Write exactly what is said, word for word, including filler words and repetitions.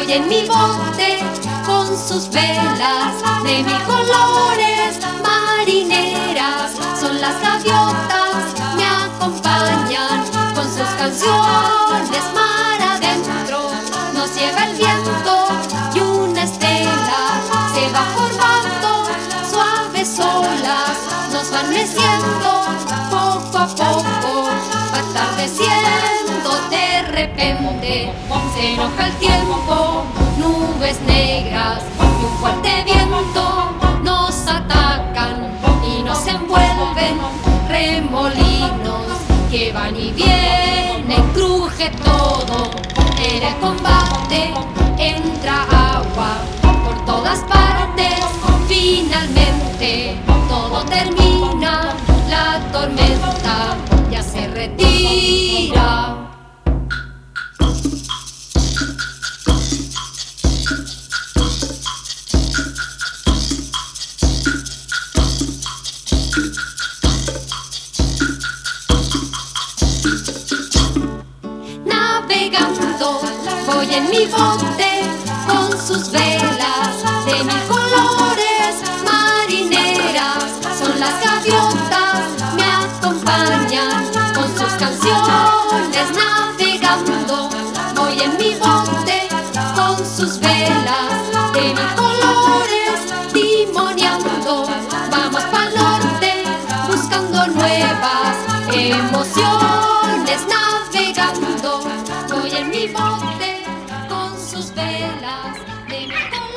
voy en mi bote con sus velas de mil colores marineras. Son las gaviotas, me acompañan con sus canciones mar adentro. Nos lleva el viento y una estela se va formando, suaves olas nos van meciendo poco a poco. Va atardeciendo de repente, se enoja el tiempo, nubes negras y un fuerte viento nos atacan y nos envuelven. Remolinos que van y vienen, cruje todo. En el combate entra agua por todas partes. Finalmente todo termina, la tormenta ya se retira. Navegando voy en mi bote con sus velas de mil colores marineras. Son las gaviotas, me acompañan con sus canciones. Navegando voy en mi bote con sus velas de mil colores timoneando. Vamos pa'l norte buscando nuevas emociones. Navegando voy en mi bote con sus velas de mi color.